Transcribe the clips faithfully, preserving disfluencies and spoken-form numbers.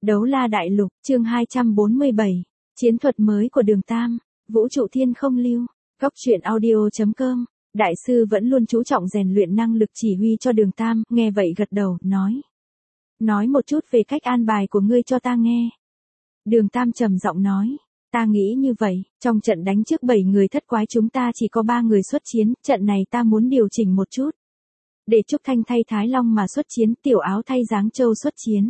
Đấu la đại lục, chương hai trăm bốn mươi bảy. Chiến thuật mới của Đường Tam, vũ trụ thiên không lưu. Góc truyện audio chấm com. Đại sư vẫn luôn chú trọng rèn luyện năng lực chỉ huy cho Đường Tam, nghe vậy gật đầu, nói. Nói một chút về cách an bài của ngươi cho ta nghe. Đường Tam trầm giọng nói. Ta nghĩ như vậy, trong trận đánh trước bảy người thất quái chúng ta chỉ có ba người xuất chiến, trận này ta muốn điều chỉnh một chút. Để Trúc Thanh thay Thái Long mà xuất chiến, Tiểu Áo thay Giáng Châu xuất chiến.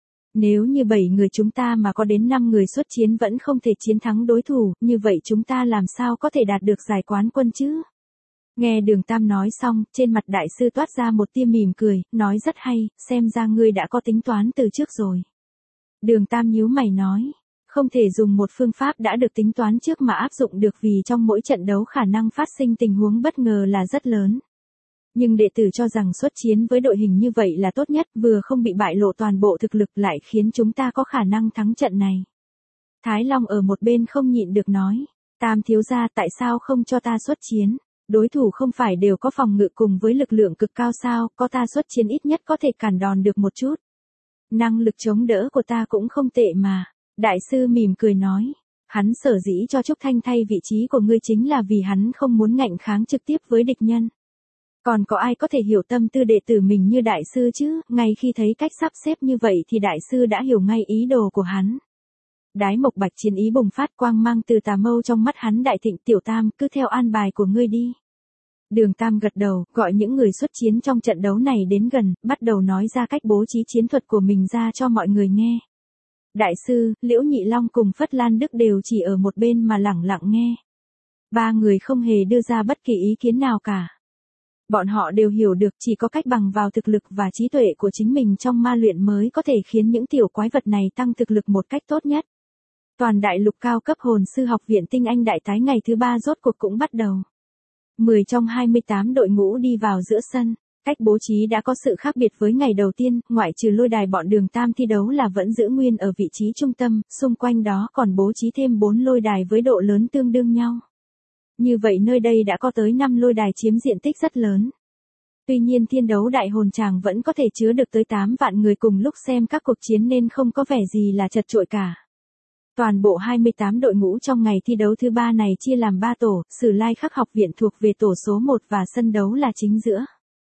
Nếu như bảy người chúng ta mà có đến năm người xuất chiến vẫn không thể chiến thắng đối thủ, như vậy chúng ta làm sao có thể đạt được giải quán quân chứ? Nghe Đường Tam nói xong, trên mặt đại sư toát ra một tia mỉm cười, nói rất hay, xem ra ngươi đã có tính toán từ trước rồi. Đường Tam nhíu mày nói, không thể dùng một phương pháp đã được tính toán trước mà áp dụng được vì trong mỗi trận đấu khả năng phát sinh tình huống bất ngờ là rất lớn. Nhưng đệ tử cho rằng xuất chiến với đội hình như vậy là tốt nhất, vừa không bị bại lộ toàn bộ thực lực lại khiến chúng ta có khả năng thắng trận này. Thái Long ở một bên không nhịn được nói, Tam thiếu gia tại sao không cho ta xuất chiến? Đối thủ không phải đều có phòng ngự cùng với lực lượng cực cao sao, có ta xuất chiến ít nhất có thể cản đòn được một chút. Năng lực chống đỡ của ta cũng không tệ mà. Đại sư mỉm cười nói, hắn sở dĩ cho Trúc Thanh thay vị trí của ngươi chính là vì hắn không muốn ngạnh kháng trực tiếp với địch nhân. Còn có ai có thể hiểu tâm tư đệ tử mình như đại sư chứ, ngay khi thấy cách sắp xếp như vậy thì đại sư đã hiểu ngay ý đồ của hắn. Đái Mộc Bạch chiến ý bùng phát, quang mang từ tà mâu trong mắt hắn đại thịnh. Tiểu Tam, cứ theo an bài của ngươi đi. Đường Tam gật đầu, gọi những người xuất chiến trong trận đấu này đến gần, bắt đầu nói ra cách bố trí chiến thuật của mình ra cho mọi người nghe. Đại sư, Liễu Nhị Long cùng Phất Lan Đức đều chỉ ở một bên mà lẳng lặng nghe. Ba người không hề đưa ra bất kỳ ý kiến nào cả. Bọn họ đều hiểu được chỉ có cách bằng vào thực lực và trí tuệ của chính mình trong ma luyện mới có thể khiến những tiểu quái vật này tăng thực lực một cách tốt nhất. Toàn đại lục cao cấp hồn sư học viện tinh anh đại tái ngày thứ ba rốt cuộc cũng bắt đầu. mười trong hai mươi tám đội ngũ đi vào giữa sân. Cách bố trí đã có sự khác biệt với ngày đầu tiên, ngoại trừ lôi đài bọn Đường Tam thi đấu là vẫn giữ nguyên ở vị trí trung tâm, xung quanh đó còn bố trí thêm bốn lôi đài với độ lớn tương đương nhau. Như vậy nơi đây đã có tới năm lôi đài chiếm diện tích rất lớn. Tuy nhiên thiên đấu đại hồn tràng vẫn có thể chứa được tới tám vạn người cùng lúc xem các cuộc chiến nên không có vẻ gì là chật chội cả. Toàn bộ hai mươi tám đội ngũ trong ngày thi đấu thứ ba này chia làm ba tổ, Sử Lai Khắc học viện thuộc về tổ số một và sân đấu là chính giữa.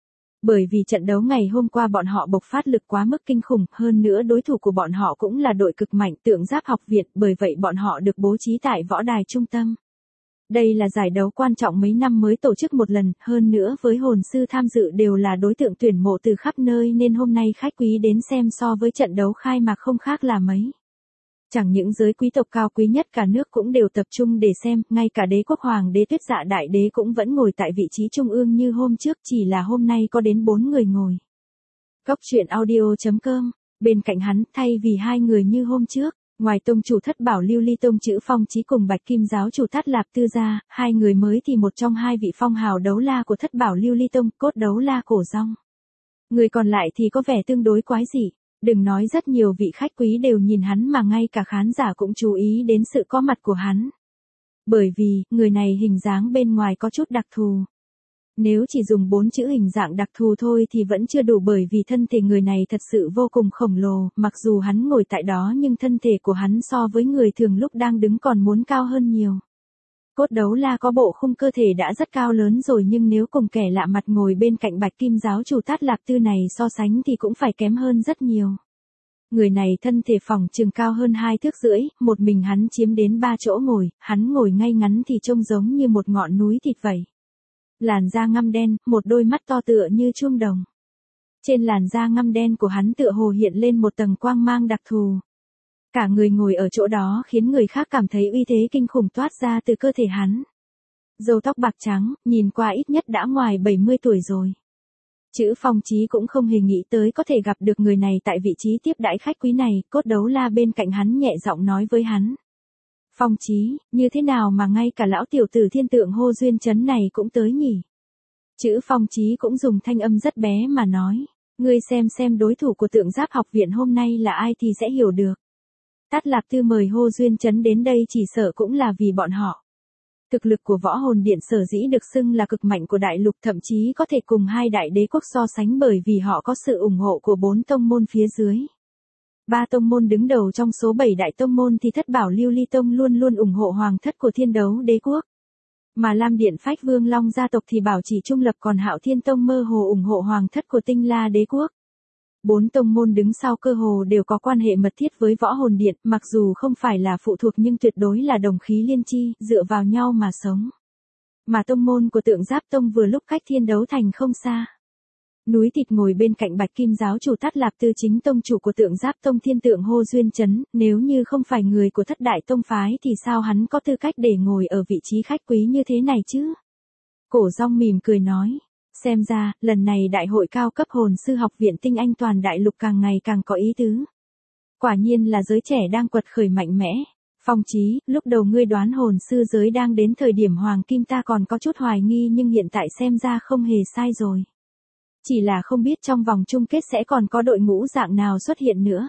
Bởi vì trận đấu ngày hôm qua bọn họ bộc phát lực quá mức kinh khủng, hơn nữa đối thủ của bọn họ cũng là đội cực mạnh Tượng Giáp học viện, bởi vậy bọn họ được bố trí tại võ đài trung tâm. Đây là giải đấu quan trọng mấy năm mới tổ chức một lần, hơn nữa với hồn sư tham dự đều là đối tượng tuyển mộ từ khắp nơi nên hôm nay khách quý đến xem so với trận đấu khai mạc không khác là mấy. Chẳng những giới quý tộc cao quý nhất cả nước cũng đều tập trung để xem, ngay cả đế quốc hoàng đế Tuyết Dạ đại đế cũng vẫn ngồi tại vị trí trung ương như hôm trước, chỉ là hôm nay có đến bốn người ngồi. Góc truyện audio chấm com, bên cạnh hắn, thay vì hai người như hôm trước, ngoài tông chủ Thất Bảo Lưu Ly Tông Chữ Phong Chí cùng Bạch Kim giáo chủ Thát Lạp Tư ra, hai người mới thì một trong hai vị phong hào đấu la của Thất Bảo Lưu Ly Tông, Cốt Đấu La Cổ Rong. Người còn lại thì có vẻ tương đối quái dị. Đừng nói rất nhiều vị khách quý đều nhìn hắn mà ngay cả khán giả cũng chú ý đến sự có mặt của hắn. Bởi vì, người này hình dáng bên ngoài có chút đặc thù. Nếu chỉ dùng bốn chữ hình dạng đặc thù thôi thì vẫn chưa đủ bởi vì thân thể người này thật sự vô cùng khổng lồ, mặc dù hắn ngồi tại đó nhưng thân thể của hắn so với người thường lúc đang đứng còn muốn cao hơn nhiều. Cốt Đấu La có bộ khung cơ thể đã rất cao lớn rồi nhưng nếu cùng kẻ lạ mặt ngồi bên cạnh Bạch Kim giáo chủ Thát Lạp Tư này so sánh thì cũng phải kém hơn rất nhiều. Người này thân thể phỏng chừng cao hơn hai thước rưỡi, một mình hắn chiếm đến ba chỗ ngồi, hắn ngồi ngay ngắn thì trông giống như một ngọn núi thịt vậy. Làn da ngăm đen, một đôi mắt to tựa như chuông đồng. Trên làn da ngăm đen của hắn tựa hồ hiện lên một tầng quang mang đặc thù. Cả người ngồi ở chỗ đó khiến người khác cảm thấy uy thế kinh khủng toát ra từ cơ thể hắn. Râu tóc bạc trắng, nhìn qua ít nhất đã ngoài bảy mươi tuổi rồi. Chữ Phong Chí cũng không hề nghĩ tới có thể gặp được người này tại vị trí tiếp đãi khách quý này, Cốt Đấu La bên cạnh hắn nhẹ giọng nói với hắn. Phong Chí, như thế nào mà ngay cả lão tiểu tử thiên tượng hô duyên chấn này cũng tới nhỉ? Chữ Phong Chí cũng dùng thanh âm rất bé mà nói, ngươi xem xem đối thủ của Tượng Giáp học viện hôm nay là ai thì sẽ hiểu được. Thát Lạp Tư mời Hô Duyên Chấn đến đây chỉ sợ cũng là vì bọn họ. Thực lực của Võ Hồn Điện sở dĩ được xưng là cực mạnh của đại lục thậm chí có thể cùng hai đại đế quốc so sánh bởi vì họ có sự ủng hộ của bốn tông môn phía dưới. Ba tông môn đứng đầu trong số bảy đại tông môn thì Thất Bảo Lưu Ly Tông luôn luôn ủng hộ hoàng thất của Thiên Đấu Đế quốc. Mà Lam Điện Phách Vương Long gia tộc thì bảo trì trung lập, còn Hạo Thiên Tông mơ hồ ủng hộ hoàng thất của Tinh La Đế quốc. Bốn tông môn đứng sau cơ hồ đều có quan hệ mật thiết với Võ Hồn Điện, mặc dù không phải là phụ thuộc nhưng tuyệt đối là đồng khí liên chi, dựa vào nhau mà sống. Mà tông môn của Tượng Giáp Tông vừa lúc cách Thiên Đấu Thành không xa. Núi thịt ngồi bên cạnh Bạch Kim giáo chủ Tát Lạp Tư, chính tông chủ của Tượng Giáp Tông Thiên Tượng Hô Duyên Chấn, nếu như không phải người của thất đại tông phái thì sao hắn có tư cách để ngồi ở vị trí khách quý như thế này chứ? Cổ Rong mỉm cười nói, xem ra, lần này đại hội cao cấp hồn sư học viện tinh anh toàn đại lục càng ngày càng có ý tứ. Quả nhiên là giới trẻ đang quật khởi mạnh mẽ. Phong Chí, lúc đầu ngươi đoán hồn sư giới đang đến thời điểm hoàng kim ta còn có chút hoài nghi, nhưng hiện tại xem ra không hề sai rồi. Chỉ là không biết trong vòng chung kết sẽ còn có đội ngũ dạng nào xuất hiện nữa.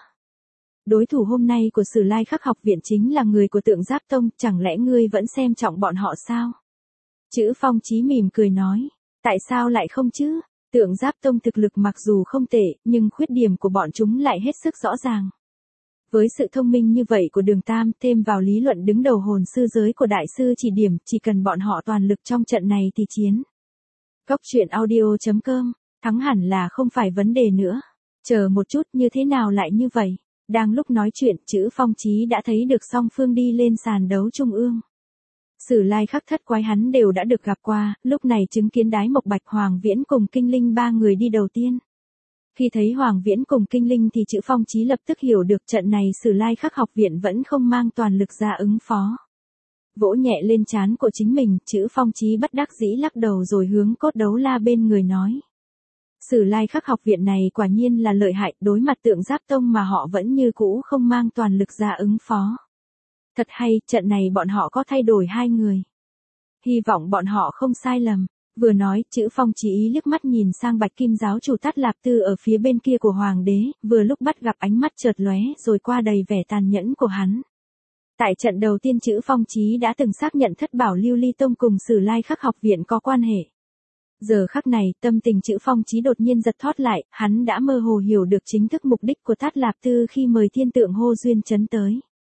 Đối thủ hôm nay của Sử Lai Khắc học viện chính là người của Tượng Giáp Tông, chẳng lẽ ngươi vẫn xem trọng bọn họ sao? Chữ Phong Chí mỉm cười nói, tại sao lại không chứ? Tượng Giáp Tông thực lực mặc dù không tệ, nhưng khuyết điểm của bọn chúng lại hết sức rõ ràng. Với sự thông minh như vậy của Đường Tam, thêm vào lý luận đứng đầu hồn sư giới của đại sư chỉ điểm, chỉ cần bọn họ toàn lực trong trận này thì chiến. Góc truyện audio chấm com, thắng hẳn là không phải vấn đề nữa. Chờ một chút, như thế nào lại như vậy? Đang lúc nói chuyện, chữ Phong Chí đã thấy được song phương đi lên sàn đấu trung ương. Sử Lai Khắc thất quái hắn đều đã được gặp qua, lúc này chứng kiến Đái Mộc Bạch, Hoàng Viễn cùng Kinh Linh ba người đi đầu tiên. Khi thấy Hoàng Viễn cùng Kinh Linh thì chữ Phong Chí lập tức hiểu được trận này Sử Lai Khắc học viện vẫn không mang toàn lực ra ứng phó. Vỗ nhẹ lên trán của chính mình, chữ Phong Chí bất đắc dĩ lắc đầu rồi hướng Cốt Đấu La bên người nói. Sử Lai Khắc học viện này quả nhiên là lợi hại, đối mặt Tượng Giáp Tông mà họ vẫn như cũ không mang toàn lực ra ứng phó. Thật hay, trận này bọn họ có thay đổi hai người. Hy vọng bọn họ không sai lầm. Vừa nói, chữ Phong Chí ý liếc mắt nhìn sang Bạch Kim giáo chủ Tát Lạp Tư ở phía bên kia của Hoàng đế, vừa lúc bắt gặp ánh mắt chợt lóe rồi qua đầy vẻ tàn nhẫn của hắn. Tại trận đầu tiên chữ Phong Chí đã từng xác nhận Thất Bảo Lưu Ly Tông cùng Sử Lai Khắc học viện có quan hệ. Giờ khắc này, tâm tình chữ Phong Chí đột nhiên giật thót lại, hắn đã mơ hồ hiểu được chính thức mục đích của Tát Lạp Tư khi mời Thiên Tượng Hô Duyên Chấn tới.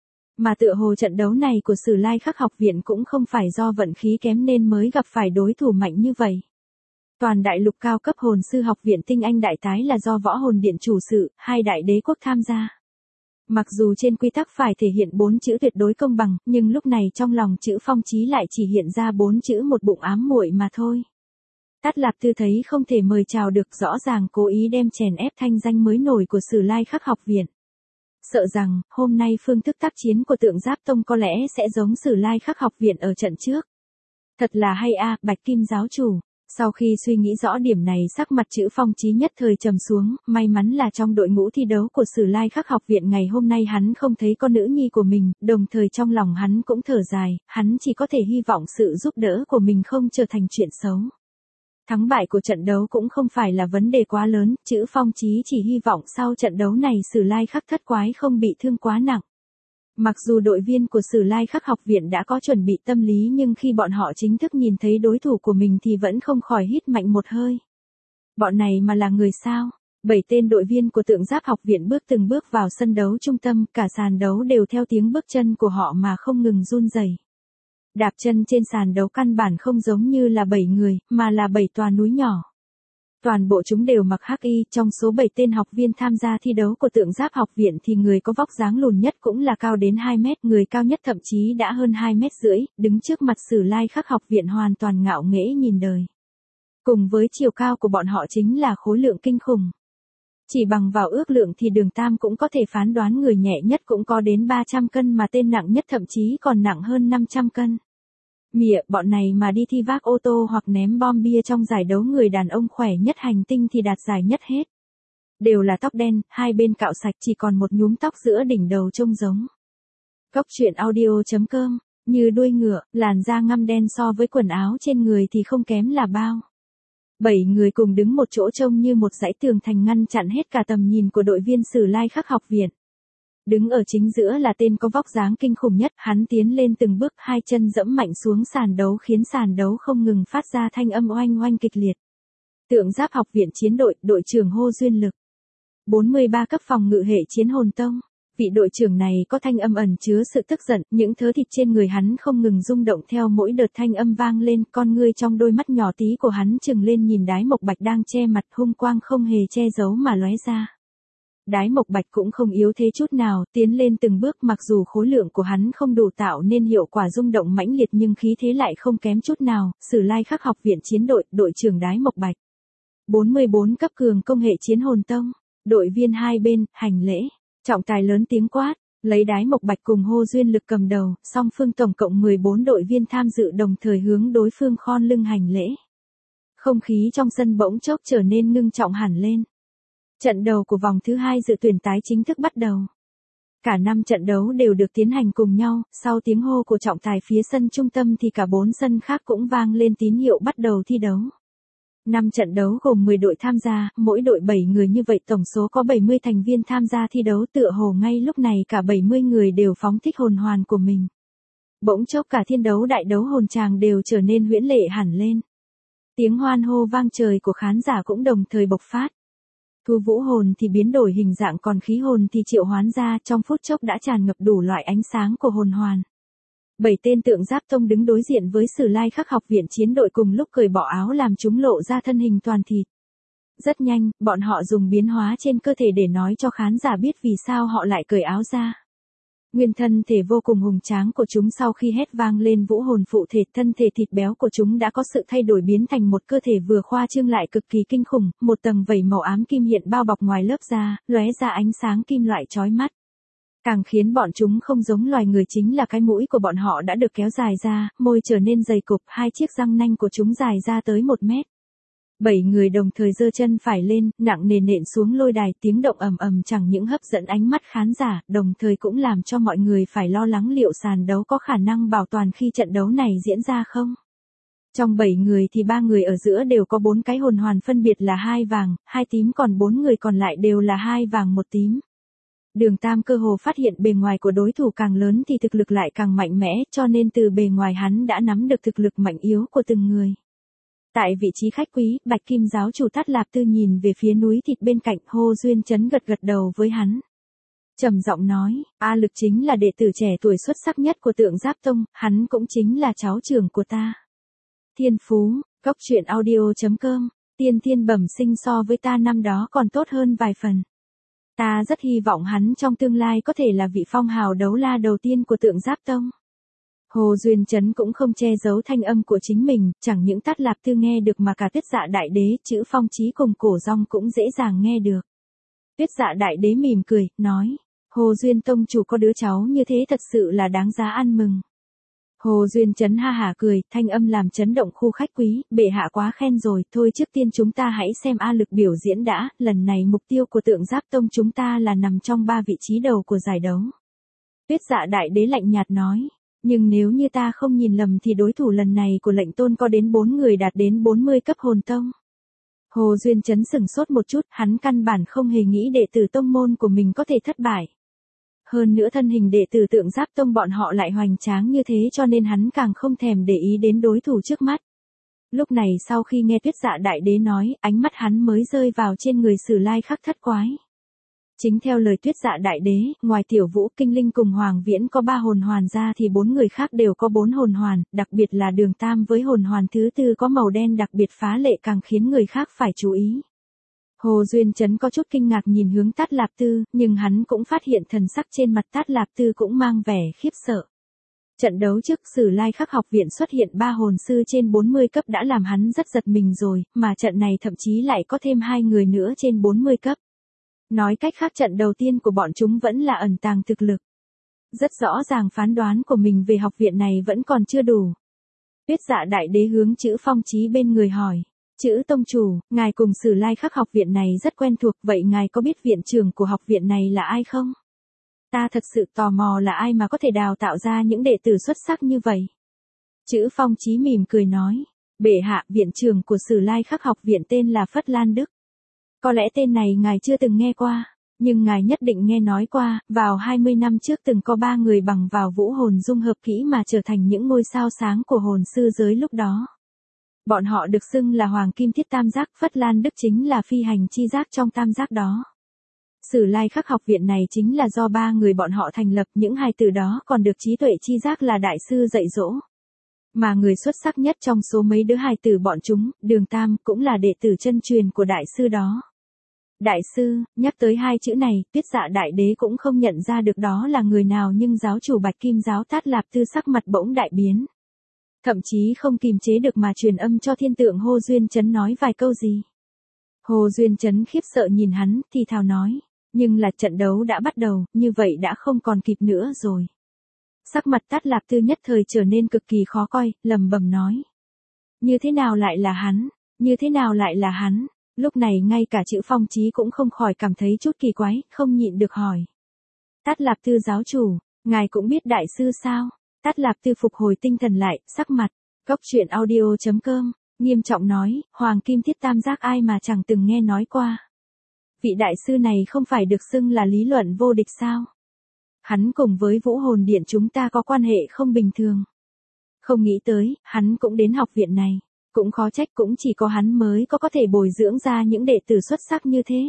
Mà tựa hồ trận đấu này của Sử Lai Khắc học viện cũng không phải do vận khí kém nên mới gặp phải đối thủ mạnh như vậy. Toàn đại lục cao cấp hồn sư học viện tinh anh đại tái là do Võ Hồn Điện chủ sự, hai đại đế quốc tham gia. Mặc dù trên quy tắc phải thể hiện bốn chữ tuyệt đối công bằng, nhưng lúc này trong lòng chữ Phong Chí lại chỉ hiện ra bốn chữ một bụng ám muội mà thôi. Tát Lạp Tư thấy không thể mời chào được, rõ ràng cố ý đem chèn ép thanh danh mới nổi của Sử Lai Khắc học viện. Sợ rằng, hôm nay phương thức tác chiến của Tượng Giáp Tông có lẽ sẽ giống Sử Lai Khắc học viện ở trận trước. Thật là hay a, Bạch Kim giáo chủ. Sau khi suy nghĩ rõ điểm này, sắc mặt chữ Phong Chí nhất thời trầm xuống, may mắn là trong đội ngũ thi đấu của Sử Lai Khắc học viện ngày hôm nay hắn không thấy con nữ nhi của mình, đồng thời trong lòng hắn cũng thở dài, hắn chỉ có thể hy vọng sự giúp đỡ của mình không trở thành chuyện xấu. Thắng bại của trận đấu cũng không phải là vấn đề quá lớn, chữ Phong Chí chỉ hy vọng sau trận đấu này Sử Lai Khắc thất quái không bị thương quá nặng. Mặc dù đội viên của Sử Lai Khắc học viện đã có chuẩn bị tâm lý nhưng khi bọn họ chính thức nhìn thấy đối thủ của mình thì vẫn không khỏi hít mạnh một hơi. Bọn này mà là người sao? Bảy tên đội viên của Tượng Giáp học viện bước từng bước vào sân đấu trung tâm, cả sàn đấu đều theo tiếng bước chân của họ mà không ngừng run rẩy. Đạp chân trên sàn đấu căn bản không giống như là bảy người, mà là bảy tòa núi nhỏ. Toàn bộ chúng đều mặc hắc y, trong số bảy tên học viên tham gia thi đấu của Tượng Giáp học viện thì người có vóc dáng lùn nhất cũng là cao đến hai mét, người cao nhất thậm chí đã hơn hai mét rưỡi, đứng trước mặt Sử Lai Khắc học viện hoàn toàn ngạo nghễ nhìn đời. Cùng với chiều cao của bọn họ chính là khối lượng kinh khủng. Chỉ bằng vào ước lượng thì Đường Tam cũng có thể phán đoán người nhẹ nhất cũng có đến ba trăm cân mà tên nặng nhất thậm chí còn nặng hơn năm trăm cân. Mịa, bọn này mà đi thi vác ô tô hoặc ném bom bia trong giải đấu người đàn ông khỏe nhất hành tinh thì đạt giải nhất hết. Đều là tóc đen, hai bên cạo sạch chỉ còn một nhúm tóc giữa đỉnh đầu trông giống. Góc truyện audio chấm com, như đuôi ngựa, làn da ngăm đen so với quần áo trên người thì không kém là bao. Bảy người cùng đứng một chỗ trông như một dãy tường thành ngăn chặn hết cả tầm nhìn của đội viên Sử Lai Khắc học viện. Đứng ở chính giữa là tên có vóc dáng kinh khủng nhất, hắn tiến lên từng bước, hai chân dẫm mạnh xuống sàn đấu khiến sàn đấu không ngừng phát ra thanh âm oanh oanh kịch liệt. Tượng Giáp học viện chiến đội, đội trưởng Hô Duyên Lực. bốn mươi ba cấp phòng ngự hệ chiến hồn tông. Vị đội trưởng này có thanh âm ẩn chứa sự tức giận, những thớ thịt trên người hắn không ngừng rung động theo mỗi đợt thanh âm vang lên, con ngươi trong đôi mắt nhỏ tí của hắn trừng lên nhìn Đái Mộc Bạch đang che mặt, hung quang không hề che giấu mà lóe ra. Đái Mộc Bạch cũng không yếu thế chút nào, tiến lên từng bước, mặc dù khối lượng của hắn không đủ tạo nên hiệu quả rung động mãnh liệt nhưng khí thế lại không kém chút nào. Sử Lai Khắc học viện chiến đội, đội trưởng Đái Mộc Bạch. bốn mươi bốn cấp cường công hệ chiến hồn tông. Đội viên hai bên, hành lễ. Trọng tài lớn tiếng quát, lấy Đái Mộc Bạch cùng Hô Duyên Lực cầm đầu, song phương tổng cộng mười bốn đội viên tham dự đồng thời hướng đối phương khom lưng hành lễ. Không khí trong sân bỗng chốc trở nên ngưng trọng hẳn lên. Trận đầu của vòng thứ hai dự tuyển tái chính thức bắt đầu. Cả năm trận đấu đều được tiến hành cùng nhau, sau tiếng hô của trọng tài phía sân trung tâm thì cả bốn sân khác cũng vang lên tín hiệu bắt đầu thi đấu. năm trận đấu gồm mười đội tham gia, mỗi đội bảy người, như vậy tổng số có bảy mươi thành viên tham gia thi đấu, tựa hồ ngay lúc này cả bảy mươi người đều phóng thích hồn hoàn của mình. Bỗng chốc cả thiên đấu đại đấu hồn tràng đều trở nên huyễn lệ hẳn lên. Tiếng hoan hô vang trời của khán giả cũng đồng thời bộc phát. Thu vũ hồn thì biến đổi hình dạng, còn khí hồn thì triệu hoán ra, trong phút chốc đã tràn ngập đủ loại ánh sáng của hồn hoàn. Bảy tên tượng giáp tông đứng đối diện với Sử Lai Khắc học viện chiến đội cùng lúc cởi bỏ áo làm chúng lộ ra thân hình toàn thịt. Rất nhanh, bọn họ dùng biến hóa trên cơ thể để nói cho khán giả biết vì sao họ lại cởi áo ra. Nguyên thân thể vô cùng hùng tráng của chúng sau khi hét vang lên vũ hồn phụ thể, thân thể thịt béo của chúng đã có sự thay đổi biến thành một cơ thể vừa khoa trương lại cực kỳ kinh khủng, một tầng vảy màu ám kim hiện bao bọc ngoài lớp da, lóe ra ánh sáng kim loại chói mắt. Càng khiến bọn chúng không giống loài người chính là cái mũi của bọn họ đã được kéo dài ra, môi trở nên dày cộp, hai chiếc răng nanh của chúng dài ra tới một mét. Bảy người đồng thời giơ chân phải lên, nặng nề nện xuống lôi đài, tiếng động ầm ầm chẳng những hấp dẫn ánh mắt khán giả, đồng thời cũng làm cho mọi người phải lo lắng liệu sàn đấu có khả năng bảo toàn khi trận đấu này diễn ra không. Trong bảy người thì ba người ở giữa đều có bốn cái hồn hoàn, phân biệt là hai vàng, hai tím, còn bốn người còn lại đều là hai vàng một tím. Đường Tam cơ hồ phát hiện bề ngoài của đối thủ càng lớn thì thực lực lại càng mạnh mẽ, cho nên từ bề ngoài hắn đã nắm được thực lực mạnh yếu của từng người. Tại vị trí khách quý, Bạch Kim giáo chủ Tát Lạp Tư nhìn về phía núi thịt bên cạnh, Hô Duyên Chấn gật gật đầu với hắn. Trầm giọng nói, A Lực chính là đệ tử trẻ tuổi xuất sắc nhất của Tượng Giáp Tông, hắn cũng chính là cháu trưởng của ta. Thiên phú, góc truyện audio chấm com, tiên thiên bẩm sinh so với ta năm đó còn tốt hơn vài phần. Ta rất hy vọng hắn trong tương lai có thể là vị phong hào đấu la đầu tiên của Tượng Giáp Tông. Hồ Duyên Chấn cũng không che giấu thanh âm của chính mình, chẳng những Tát Lạp Tư nghe được mà cả Tuyết Dạ Đại Đế, chữ Phong Chí cùng Cổ Rong cũng dễ dàng nghe được. Tuyết Dạ Đại Đế mỉm cười, nói, Hồ Duyên Tông chủ có đứa cháu như thế thật sự là đáng giá ăn mừng. Hồ Duyên Chấn ha hả cười, thanh âm làm chấn động khu khách quý, bệ hạ quá khen rồi, thôi trước tiên chúng ta hãy xem A Lực biểu diễn đã, lần này mục tiêu của Tượng Giáp Tông chúng ta là nằm trong ba vị trí đầu của giải đấu. Tuyết Dạ Đại Đế lạnh nhạt nói, nhưng nếu như ta không nhìn lầm thì đối thủ lần này của lệnh tôn có đến bốn người đạt đến bốn mươi cấp hồn tông. Hồ Duyên Chấn sửng sốt một chút, hắn căn bản không hề nghĩ đệ tử tông môn của mình có thể thất bại. Hơn nữa thân hình đệ tử Tượng Giáp Tông bọn họ lại hoành tráng như thế cho nên hắn càng không thèm để ý đến đối thủ trước mắt. Lúc này sau khi nghe Tuyết Dạ Đại Đế nói, ánh mắt hắn mới rơi vào trên người Sử Lai Khắc thất quái. Chính theo lời Tuyết Dạ Đại Đế, ngoài Tiểu Vũ, Kinh Linh cùng Hoàng Viễn có ba hồn hoàn ra thì bốn người khác đều có bốn hồn hoàn, đặc biệt là Đường Tam với hồn hoàn thứ tư có màu đen đặc biệt phá lệ càng khiến người khác phải chú ý. Hồ Duyên Chấn có chút kinh ngạc nhìn hướng Tát Lạp Tư, nhưng hắn cũng phát hiện thần sắc trên mặt Tát Lạp Tư cũng mang vẻ khiếp sợ. Trận đấu trước Sử Lai Khắc học viện xuất hiện ba hồn sư trên bốn mươi cấp đã làm hắn rất giật mình rồi, mà trận này thậm chí lại có thêm hai người nữa trên bốn mươi cấp. Nói cách khác trận đầu tiên của bọn chúng vẫn là ẩn tàng thực lực. Rất rõ ràng phán đoán của mình về học viện này vẫn còn chưa đủ. Tuyết Dạ Đại Đế hướng chữ Phong Chí bên người hỏi. Chữ tông chủ, ngài cùng Sử Lai Khắc học viện này rất quen thuộc, vậy ngài có biết viện trưởng của học viện này là ai không? Ta thật sự tò mò là ai mà có thể đào tạo ra những đệ tử xuất sắc như vậy. Chữ Phong Chí mỉm cười nói, bệ hạ, viện trưởng của Sử Lai Khắc học viện tên là Phất Lan Đức. Có lẽ tên này ngài chưa từng nghe qua, nhưng ngài nhất định nghe nói qua, vào hai mươi năm trước từng có ba người bằng vào vũ hồn dung hợp kỹ mà trở thành những ngôi sao sáng của hồn sư giới lúc đó. Bọn họ được xưng là Hoàng Kim Thiết Tam Giác, Phất Lan Đức chính là phi hành chi giác trong tam giác đó. Sử Lai Khắc học viện này chính là do ba người bọn họ thành lập, những hài tử đó còn được trí tuệ chi giác là đại sư dạy dỗ. Mà người xuất sắc nhất trong số mấy đứa hài tử bọn chúng, Đường Tam, cũng là đệ tử chân truyền của đại sư đó. Đại sư, nhắc tới hai chữ này, Tuyết Dạ Đại Đế cũng không nhận ra được đó là người nào, nhưng giáo chủ Bạch Kim Giáo Tát Lạp Tư sắc mặt bỗng đại biến. Thậm chí không kìm chế được mà truyền âm cho thiên tượng Hồ Duyên Chấn nói vài câu gì. Hồ Duyên Chấn khiếp sợ nhìn hắn, thì thào nói, nhưng là trận đấu đã bắt đầu, như vậy đã không còn kịp nữa rồi. Sắc mặt Tát Lạp Tư nhất thời trở nên cực kỳ khó coi, lẩm bẩm nói. Như thế nào lại là hắn? Như thế nào lại là hắn? Lúc này ngay cả chữ Phong Chí cũng không khỏi cảm thấy chút kỳ quái, không nhịn được hỏi. Tát Lạp Tư giáo chủ, ngài cũng biết đại sư sao? Tát Lạp Tư phục hồi tinh thần lại, sắc mặt. Góc truyện audio chấm com, nghiêm trọng nói, Hoàng Kim Thiết Tam Giác ai mà chẳng từng nghe nói qua. Vị đại sư này không phải được xưng là lý luận vô địch sao? Hắn cùng với Vũ Hồn Điện chúng ta có quan hệ không bình thường. Không nghĩ tới, hắn cũng đến học viện này. Cũng khó trách, cũng chỉ có hắn mới có có thể bồi dưỡng ra những đệ tử xuất sắc như thế.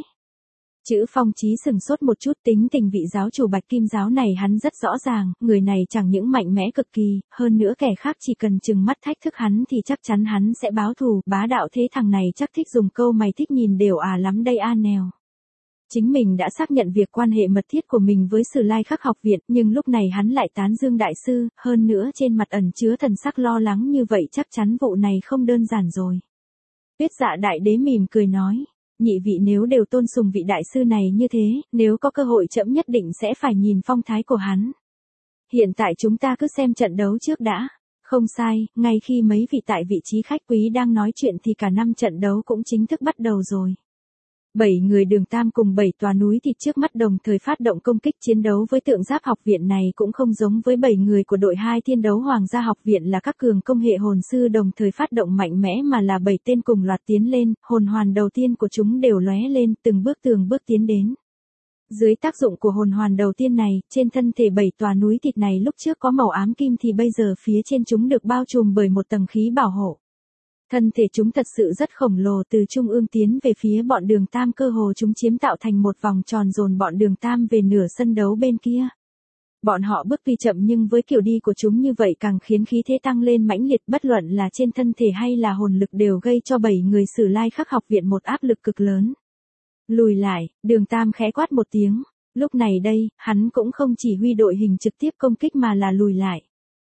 Chữ Phong Chí sừng sốt một chút, tính tình vị giáo chủ Bạch Kim Giáo này hắn rất rõ ràng, người này chẳng những mạnh mẽ cực kỳ, hơn nữa kẻ khác chỉ cần chừng mắt thách thức hắn thì chắc chắn hắn sẽ báo thù, bá đạo thế, thằng này chắc thích dùng câu mày thích nhìn đều à lắm đây a nèo. Chính mình đã xác nhận việc quan hệ mật thiết của mình với Sử Lai Khắc học viện, nhưng lúc này hắn lại tán dương đại sư, hơn nữa trên mặt ẩn chứa thần sắc lo lắng như vậy, chắc chắn vụ này không đơn giản rồi. Tuyết Dạ Đại Đế mỉm cười nói, nhị vị nếu đều tôn sùng vị đại sư này như thế, nếu có cơ hội trẫm nhất định sẽ phải nhìn phong thái của hắn. Hiện tại chúng ta cứ xem trận đấu trước đã. Không sai, ngay khi mấy vị tại vị trí khách quý đang nói chuyện thì cả năm trận đấu cũng chính thức bắt đầu rồi. Bảy người Đường Tam cùng bảy tòa núi thịt trước mắt đồng thời phát động công kích, chiến đấu với tượng giáp học viện này cũng không giống với bảy người của đội hai thiên đấu Hoàng gia học viện là các cường công hệ hồn sư đồng thời phát động mạnh mẽ, mà là bảy tên cùng loạt tiến lên, hồn hoàn đầu tiên của chúng đều lóe lên, từng bước từng bước tiến đến. Dưới tác dụng của hồn hoàn đầu tiên này, trên thân thể bảy tòa núi thịt này lúc trước có màu ám kim thì bây giờ phía trên chúng được bao trùm bởi một tầng khí bảo hộ. Thân thể chúng thật sự rất khổng lồ, từ trung ương tiến về phía bọn Đường Tam, cơ hồ chúng chiếm tạo thành một vòng tròn dồn bọn Đường Tam về nửa sân đấu bên kia. Bọn họ bước tuy chậm nhưng với kiểu đi của chúng như vậy càng khiến khí thế tăng lên mãnh liệt, bất luận là trên thân thể hay là hồn lực đều gây cho bảy người Sử Lai Khắc học viện một áp lực cực lớn. Lùi lại, Đường Tam khẽ quát một tiếng, lúc này đây, hắn cũng không chỉ huy đội hình trực tiếp công kích mà là lùi lại.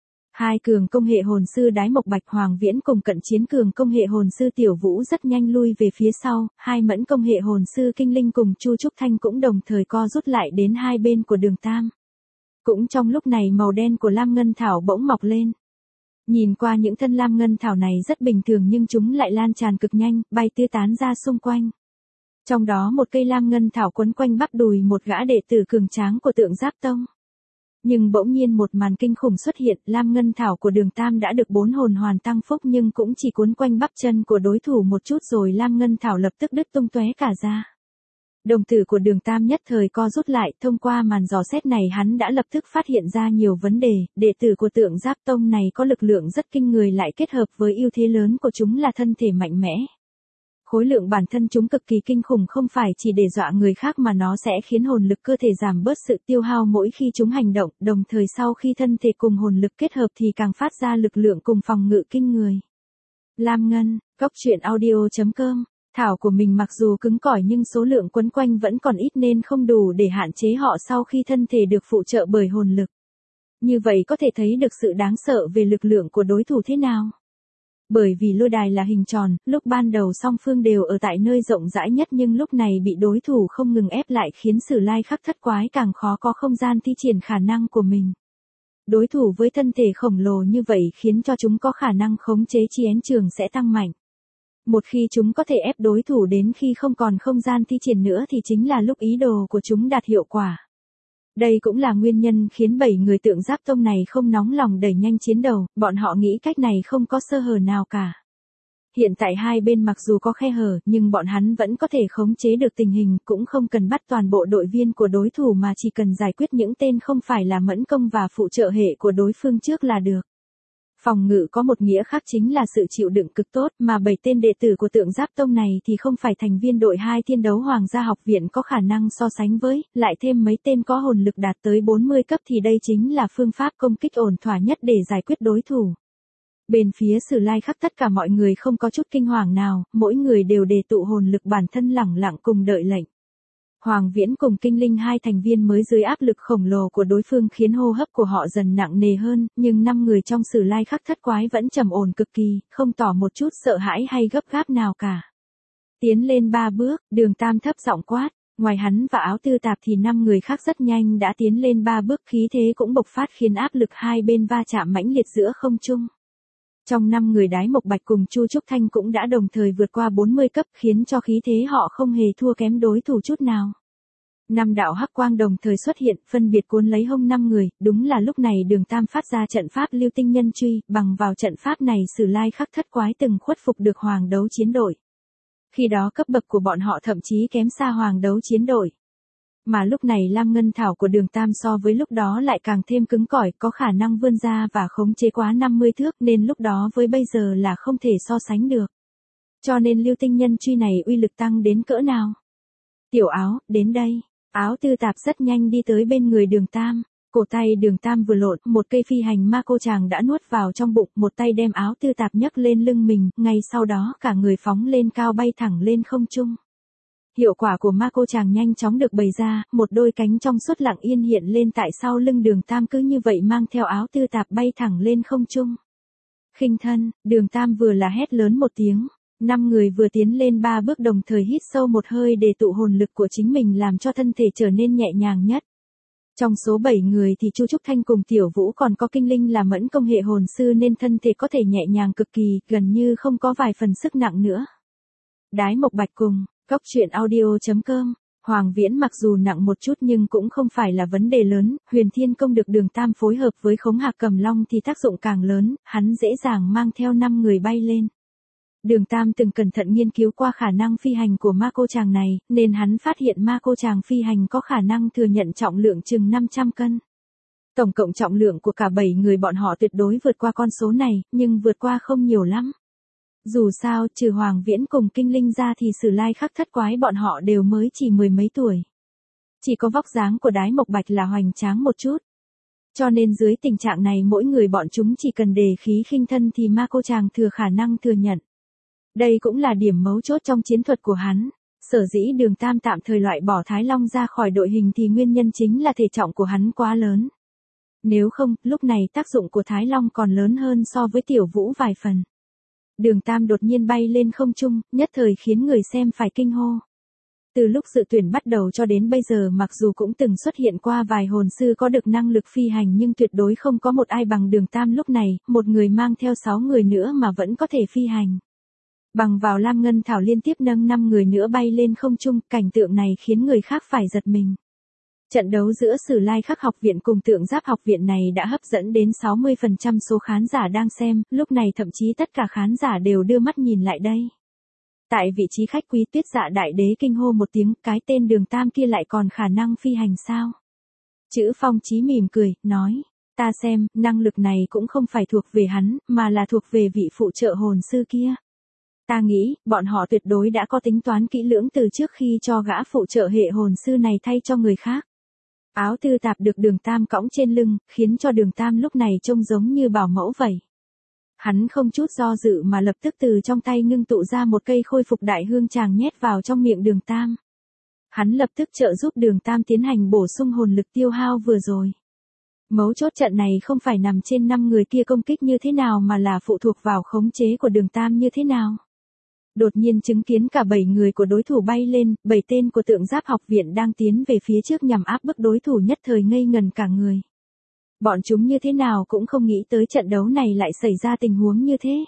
Hai cường công hệ hồn sư Đái Mộc Bạch Hoàng Viễn cùng cận chiến cường công hệ hồn sư Tiểu Vũ rất nhanh lui về phía sau, hai mẫn công hệ hồn sư Kinh Linh cùng Chu Trúc Thanh cũng đồng thời co rút lại đến hai bên của Đường Tam. Cũng trong lúc này màu đen của Lam Ngân Thảo bỗng mọc lên. Nhìn qua những thân Lam Ngân Thảo này rất bình thường nhưng chúng lại lan tràn cực nhanh, bay tứ tán ra xung quanh. Trong đó một cây Lam Ngân Thảo quấn quanh bắp đùi một gã đệ tử cường tráng của Tượng Giáp Tông. Nhưng bỗng nhiên một màn kinh khủng xuất hiện, Lam Ngân Thảo của Đường Tam đã được bốn hồn hoàn tăng phúc nhưng cũng chỉ cuốn quanh bắp chân của đối thủ một chút rồi Lam Ngân Thảo lập tức đứt tung tóe cả ra. Đồng tử của Đường Tam nhất thời co rút lại, thông qua màn dò xét này hắn đã lập tức phát hiện ra nhiều vấn đề, đệ tử của Tượng Giáp Tông này có lực lượng rất kinh người, lại kết hợp với ưu thế lớn của chúng là thân thể mạnh mẽ. Khối lượng bản thân chúng cực kỳ kinh khủng, không phải chỉ để dọa người khác mà nó sẽ khiến hồn lực cơ thể giảm bớt sự tiêu hao mỗi khi chúng hành động, đồng thời sau khi thân thể cùng hồn lực kết hợp thì càng phát ra lực lượng cùng phòng ngự kinh người. Lam Ngân, góc truyện audio chấm com, thảo của mình mặc dù cứng cỏi nhưng số lượng quấn quanh vẫn còn ít nên không đủ để hạn chế họ sau khi thân thể được phụ trợ bởi hồn lực. Như vậy có thể thấy được sự đáng sợ về lực lượng của đối thủ thế nào. Bởi vì lôi đài là hình tròn, lúc ban đầu song phương đều ở tại nơi rộng rãi nhất nhưng lúc này bị đối thủ không ngừng ép lại khiến Sử Lai Khắc thất quái càng khó có không gian thi triển khả năng của mình. Đối thủ với thân thể khổng lồ như vậy khiến cho chúng có khả năng khống chế chiến trường sẽ tăng mạnh. Một khi chúng có thể ép đối thủ đến khi không còn không gian thi triển nữa thì chính là lúc ý đồ của chúng đạt hiệu quả. Đây cũng là nguyên nhân khiến bảy người Tượng Giáp Tông này không nóng lòng đẩy nhanh chiến đầu, bọn họ nghĩ cách này không có sơ hở nào cả. Hiện tại hai bên mặc dù có khe hở, nhưng bọn hắn vẫn có thể khống chế được tình hình, cũng không cần bắt toàn bộ đội viên của đối thủ mà chỉ cần giải quyết những tên không phải là mẫn công và phụ trợ hệ của đối phương trước là được. Phòng ngự có một nghĩa khác chính là sự chịu đựng cực tốt, mà bảy tên đệ tử của Tượng Giáp Tông này thì không phải thành viên đội hai Thiên Đấu Hoàng gia học viện có khả năng so sánh với, lại thêm mấy tên có hồn lực đạt tới bốn mươi cấp thì đây chính là phương pháp công kích ổn thỏa nhất để giải quyết đối thủ. Bên phía Sử Lai Khắc tất cả mọi người không có chút kinh hoàng nào, mỗi người đều đề tụ hồn lực bản thân lẳng lặng cùng đợi lệnh. Hoàng Viễn cùng Kinh Linh hai thành viên mới dưới áp lực khổng lồ của đối phương khiến hô hấp của họ dần nặng nề hơn, nhưng năm người trong Sử Lai Khắc thất quái vẫn trầm ổn cực kỳ, không tỏ một chút sợ hãi hay gấp gáp nào cả. Tiến lên ba bước, Đường Tam thấp giọng quát, ngoài hắn và Áo Tư Tạp thì năm người khác rất nhanh đã tiến lên ba bước, khí thế cũng bộc phát khiến áp lực hai bên va chạm mãnh liệt giữa không trung. Trong năm người Đái Mộc Bạch cùng Chu Trúc Thanh cũng đã đồng thời vượt qua bốn mươi cấp, khiến cho khí thế họ không hề thua kém đối thủ chút nào. Năm đạo hắc quang đồng thời xuất hiện, phân biệt cuốn lấy hông năm người, đúng là lúc này Đường Tam phát ra trận pháp Lưu Tinh Nhân Truy, bằng vào trận pháp này Sử Lai Khắc thất quái từng khuất phục được Hoàng Đấu Chiến đội. Khi đó cấp bậc của bọn họ thậm chí kém xa Hoàng Đấu Chiến đội. Mà lúc này Lam Ngân Thảo của Đường Tam so với lúc đó lại càng thêm cứng cỏi, có khả năng vươn ra và khống chế quá năm mươi thước, nên lúc đó với bây giờ là không thể so sánh được. Cho nên Lưu Tinh Nhân Truy này uy lực tăng đến cỡ nào? Tiểu Áo, đến đây. Áo Tư Tạp rất nhanh đi tới bên người Đường Tam. Cổ tay Đường Tam vừa lộn, một cây phi hành ma cô chàng đã nuốt vào trong bụng, một tay đem Áo Tư Tạp nhấc lên lưng mình, ngay sau đó cả người phóng lên cao bay thẳng lên không trung. Hiệu quả của ma cô chàng nhanh chóng được bày ra, một đôi cánh trong suốt lặng yên hiện lên tại sau lưng Đường Tam, cứ như vậy mang theo Áo Tư Tạp bay thẳng lên không trung. Khinh thân, Đường Tam vừa là hét lớn một tiếng. Năm người vừa tiến lên ba bước đồng thời hít sâu một hơi để tụ hồn lực của chính mình làm cho thân thể trở nên nhẹ nhàng nhất. Trong số bảy người thì Chu Trúc Thanh cùng Tiểu Vũ còn có Kinh Linh là mẫn công hệ hồn sư nên thân thể có thể nhẹ nhàng cực kỳ, gần như không có vài phần sức nặng nữa. Đái Mộc Bạch cùng Góc Truyện Audio chấm com. Hoàng Viễn mặc dù nặng một chút nhưng cũng không phải là vấn đề lớn, Huyền Thiên Công được Đường Tam phối hợp với Khống Hạc Cầm Long thì tác dụng càng lớn, hắn dễ dàng mang theo năm người bay lên. Đường Tam từng cẩn thận nghiên cứu qua khả năng phi hành của ma cô chàng này, nên hắn phát hiện ma cô chàng phi hành có khả năng thừa nhận trọng lượng chừng năm trăm cân. Tổng cộng trọng lượng của cả bảy người bọn họ tuyệt đối vượt qua con số này, nhưng vượt qua không nhiều lắm. Dù sao, trừ Hoàng Viễn cùng Kinh Linh ra thì Sử Lai Khắc thất quái bọn họ đều mới chỉ mười mấy tuổi. Chỉ có vóc dáng của Đái Mộc Bạch là hoành tráng một chút. Cho nên dưới tình trạng này mỗi người bọn chúng chỉ cần đề khí khinh thân thì ma cô chàng thừa khả năng thừa nhận. Đây cũng là điểm mấu chốt trong chiến thuật của hắn. Sở dĩ Đường Tam tạm thời loại bỏ Thái Long ra khỏi đội hình thì nguyên nhân chính là thể trọng của hắn quá lớn. Nếu không, lúc này tác dụng của Thái Long còn lớn hơn so với Tiểu Vũ vài phần. Đường Tam đột nhiên bay lên không trung, nhất thời khiến người xem phải kinh hô. Từ lúc dự tuyển bắt đầu cho đến bây giờ mặc dù cũng từng xuất hiện qua vài hồn sư có được năng lực phi hành nhưng tuyệt đối không có một ai bằng Đường Tam lúc này, một người mang theo sáu người nữa mà vẫn có thể phi hành. Bằng vào Lam Ngân Thảo liên tiếp nâng năm người nữa bay lên không trung, cảnh tượng này khiến người khác phải giật mình. Trận đấu giữa Sử Lai Khắc học viện cùng Tượng Giáp học viện này đã hấp dẫn đến sáu mươi phần trăm số khán giả đang xem, lúc này thậm chí tất cả khán giả đều đưa mắt nhìn lại đây. Tại vị trí khách quý Tuyết Dạ Đại Đế kinh hô một tiếng, cái tên Đường Tam kia lại còn khả năng phi hành sao? Chữ Phong Chí mỉm cười, nói, ta xem, năng lực này cũng không phải thuộc về hắn, mà là thuộc về vị phụ trợ hồn sư kia. Ta nghĩ, bọn họ tuyệt đối đã có tính toán kỹ lưỡng từ trước khi cho gã phụ trợ hệ hồn sư này thay cho người khác. Áo Tư Tạp được Đường Tam cõng trên lưng, khiến cho Đường Tam lúc này trông giống như bảo mẫu vậy. Hắn không chút do dự mà lập tức từ trong tay ngưng tụ ra một cây khôi phục đại hương tràng nhét vào trong miệng Đường Tam. Hắn lập tức trợ giúp Đường Tam tiến hành bổ sung hồn lực tiêu hao vừa rồi. Mấu chốt trận này không phải nằm trên năm người kia công kích như thế nào mà là phụ thuộc vào khống chế của Đường Tam như thế nào. Đột nhiên chứng kiến cả bảy người của đối thủ bay lên, bảy tên của Tượng Giáp học viện đang tiến về phía trước nhằm áp bức đối thủ nhất thời ngây ngần cả người. Bọn chúng như thế nào cũng không nghĩ tới trận đấu này lại xảy ra tình huống như thế.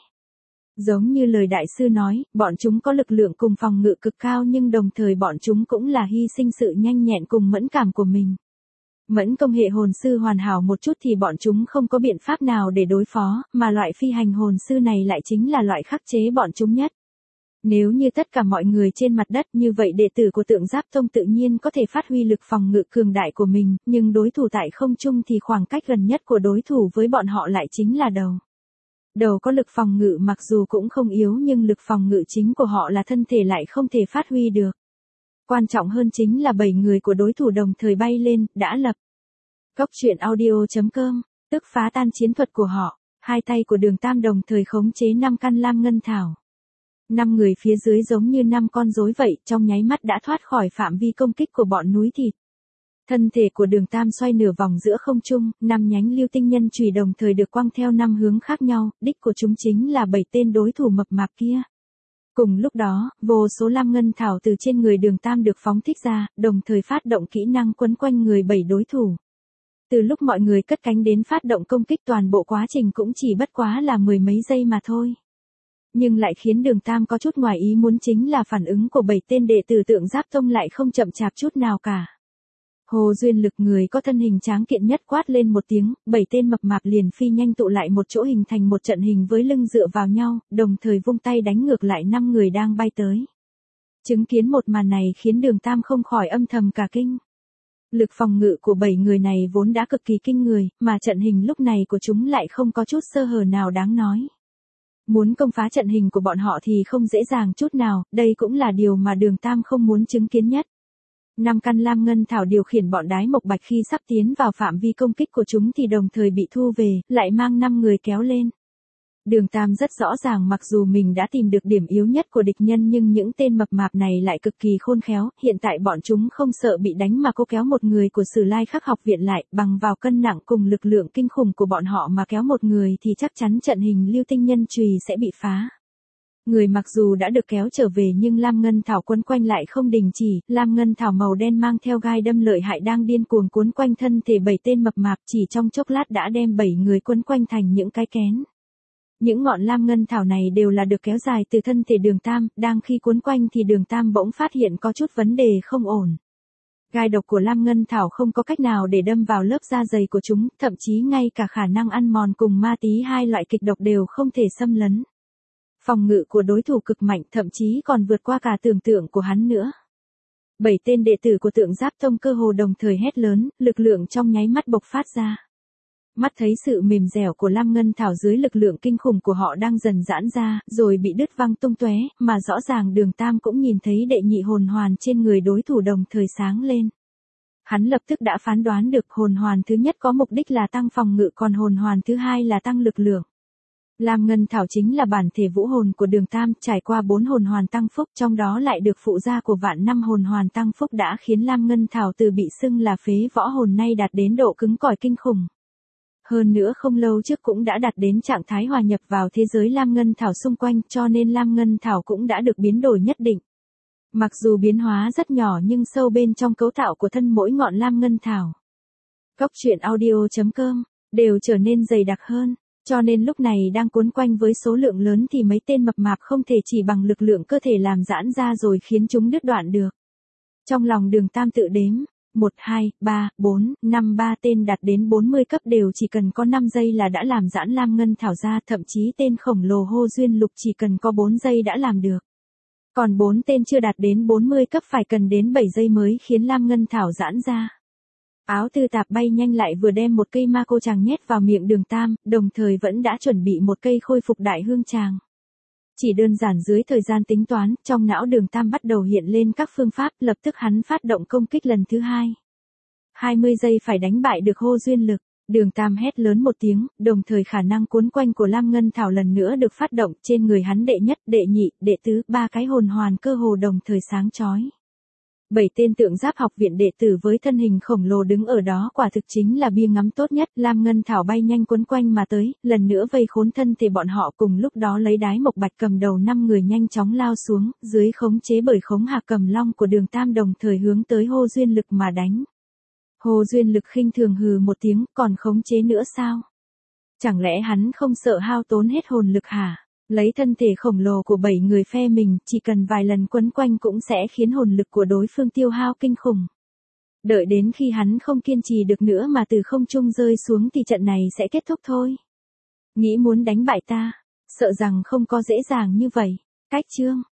Giống như lời đại sư nói, bọn chúng có lực lượng cùng phòng ngự cực cao nhưng đồng thời bọn chúng cũng là hy sinh sự nhanh nhẹn cùng mẫn cảm của mình. Mẫn công hệ hồn sư hoàn hảo một chút thì bọn chúng không có biện pháp nào để đối phó, mà loại phi hành hồn sư này lại chính là loại khắc chế bọn chúng nhất. Nếu như tất cả mọi người trên mặt đất như vậy đệ tử của Tượng Giáp Tông tự nhiên có thể phát huy lực phòng ngự cường đại của mình, nhưng đối thủ tại không trung thì khoảng cách gần nhất của đối thủ với bọn họ lại chính là đầu. Đầu có lực phòng ngự mặc dù cũng không yếu nhưng lực phòng ngự chính của họ là thân thể lại không thể phát huy được. Quan trọng hơn chính là bảy người của đối thủ đồng thời bay lên, đã lập. Cốc truyện audio chấm com, tức phá tan chiến thuật của họ, hai tay của Đường Tam đồng thời khống chế năm căn lam ngân thảo. Năm người phía dưới giống như năm con rối vậy, trong nháy mắt đã thoát khỏi phạm vi công kích của bọn núi thịt. Thân thể của Đường Tam xoay nửa vòng giữa không trung, năm nhánh lưu tinh nhân chùy đồng thời được quăng theo năm hướng khác nhau, đích của chúng chính là bảy tên đối thủ mập mạp kia. Cùng lúc đó, vô số lam ngân thảo từ trên người Đường Tam được phóng thích ra, đồng thời phát động kỹ năng quấn quanh người bảy đối thủ. Từ lúc mọi người cất cánh đến phát động công kích toàn bộ quá trình cũng chỉ bất quá là mười mấy giây mà thôi. Nhưng lại khiến Đường Tam có chút ngoài ý muốn chính là phản ứng của bảy tên đệ tử Tượng Giáp Tông lại không chậm chạp chút nào cả. Hồ Duyên Lực, người có thân hình tráng kiện nhất, quát lên một tiếng, bảy tên mập mạp liền phi nhanh tụ lại một chỗ hình thành một trận hình với lưng dựa vào nhau, đồng thời vung tay đánh ngược lại năm người đang bay tới. Chứng kiến một màn này khiến Đường Tam không khỏi âm thầm cả kinh. Lực phòng ngự của bảy người này vốn đã cực kỳ kinh người, mà trận hình lúc này của chúng lại không có chút sơ hở nào đáng nói. Muốn công phá trận hình của bọn họ thì không dễ dàng chút nào, đây cũng là điều mà Đường Tam không muốn chứng kiến nhất. Năm căn lam ngân thảo điều khiển bọn đái mộc bạch khi sắp tiến vào phạm vi công kích của chúng thì đồng thời bị thu về, lại mang năm người kéo lên. Đường Tam rất rõ ràng mặc dù mình đã tìm được điểm yếu nhất của địch nhân nhưng những tên mập mạp này lại cực kỳ khôn khéo, hiện tại bọn chúng không sợ bị đánh mà cố kéo một người của Sử Lai Khắc học viện lại, bằng vào cân nặng cùng lực lượng kinh khủng của bọn họ mà kéo một người thì chắc chắn trận hình lưu tinh nhân chùy sẽ bị phá. Người mặc dù đã được kéo trở về nhưng lam ngân thảo quấn quanh lại không đình chỉ, lam ngân thảo màu đen mang theo gai đâm lợi hại đang điên cuồng cuốn quanh thân thể bảy tên mập mạp, chỉ trong chốc lát đã đem bảy người quấn quanh thành những cái kén. Những ngọn lam ngân thảo này đều là được kéo dài từ thân thể Đường Tam, đang khi cuốn quanh thì Đường Tam bỗng phát hiện có chút vấn đề không ổn. Gai độc của lam ngân thảo không có cách nào để đâm vào lớp da dày của chúng, thậm chí ngay cả khả năng ăn mòn cùng ma tí hai loại kịch độc đều không thể xâm lấn. Phòng ngự của đối thủ cực mạnh, thậm chí còn vượt qua cả tưởng tượng của hắn nữa. Bảy tên đệ tử của Tượng Giáp Tông cơ hồ đồng thời hét lớn, lực lượng trong nháy mắt bộc phát ra. Mắt thấy sự mềm dẻo của lam ngân thảo dưới lực lượng kinh khủng của họ đang dần giãn ra, rồi bị đứt văng tung tóe, mà rõ ràng Đường Tam cũng nhìn thấy đệ nhị hồn hoàn trên người đối thủ đồng thời sáng lên. Hắn lập tức đã phán đoán được hồn hoàn thứ nhất có mục đích là tăng phòng ngự, còn hồn hoàn thứ hai là tăng lực lượng. Lam ngân thảo chính là bản thể vũ hồn của Đường Tam, trải qua bốn hồn hoàn tăng phúc, trong đó lại được phụ gia của vạn năm hồn hoàn tăng phúc đã khiến lam ngân thảo từ bị xưng là phế võ hồn nay đạt đến độ cứng cỏi kinh khủng. Hơn nữa không lâu trước cũng đã đạt đến trạng thái hòa nhập vào thế giới lam ngân thảo xung quanh, cho nên lam ngân thảo cũng đã được biến đổi nhất định. Mặc dù biến hóa rất nhỏ nhưng sâu bên trong cấu tạo của thân mỗi ngọn lam ngân thảo, cốc truyện audio chấm com, đều trở nên dày đặc hơn. Cho nên lúc này đang cuốn quanh với số lượng lớn thì mấy tên mập mạp không thể chỉ bằng lực lượng cơ thể làm giãn ra rồi khiến chúng đứt đoạn được. Trong lòng Đường Tam tự đếm, một, hai, ba, bốn, năm ba tên đạt đến bốn mươi cấp đều chỉ cần có năm giây là đã làm giãn lam ngân thảo ra, thậm chí tên khổng lồ Hồ Duyên Lục chỉ cần có bốn giây đã làm được. Còn bốn tên chưa đạt đến bốn mươi cấp phải cần đến bảy giây mới khiến lam ngân thảo giãn ra. Áo tư tạp bay nhanh lại vừa đem một cây ma cô tràng nhét vào miệng Đường Tam, đồng thời vẫn đã chuẩn bị một cây khôi phục đại hương tràng. Chỉ đơn giản dưới thời gian tính toán, trong não Đường Tam bắt đầu hiện lên các phương pháp, lập tức hắn phát động công kích lần thứ hai. hai mươi giây phải đánh bại được Hồ Duyên Lực. Đường Tam hét lớn một tiếng, đồng thời khả năng cuốn quanh của lam ngân thảo lần nữa được phát động, trên người hắn đệ nhất, đệ nhị, đệ tứ, ba cái hồn hoàn cơ hồ đồng thời sáng chói. Bảy tên Tượng Giáp học viện đệ tử với thân hình khổng lồ đứng ở đó quả thực chính là bia ngắm tốt nhất, lam ngân thảo bay nhanh quấn quanh mà tới, lần nữa vây khốn thân thể bọn họ, cùng lúc đó lấy đái mộc bạch cầm đầu năm người nhanh chóng lao xuống, dưới khống chế bởi khống hạc cầm long của Đường Tam đồng thời hướng tới Hồ Duyên Lực mà đánh. Hồ Duyên Lực khinh thường hừ một tiếng, còn khống chế nữa sao? Chẳng lẽ hắn không sợ hao tốn hết hồn lực hả? Lấy thân thể khổng lồ của bảy người phe mình, chỉ cần vài lần quấn quanh cũng sẽ khiến hồn lực của đối phương tiêu hao kinh khủng. Đợi đến khi hắn không kiên trì được nữa mà từ không trung rơi xuống thì trận này sẽ kết thúc thôi. Nghĩ muốn đánh bại ta, sợ rằng không có dễ dàng như vậy. Cách chương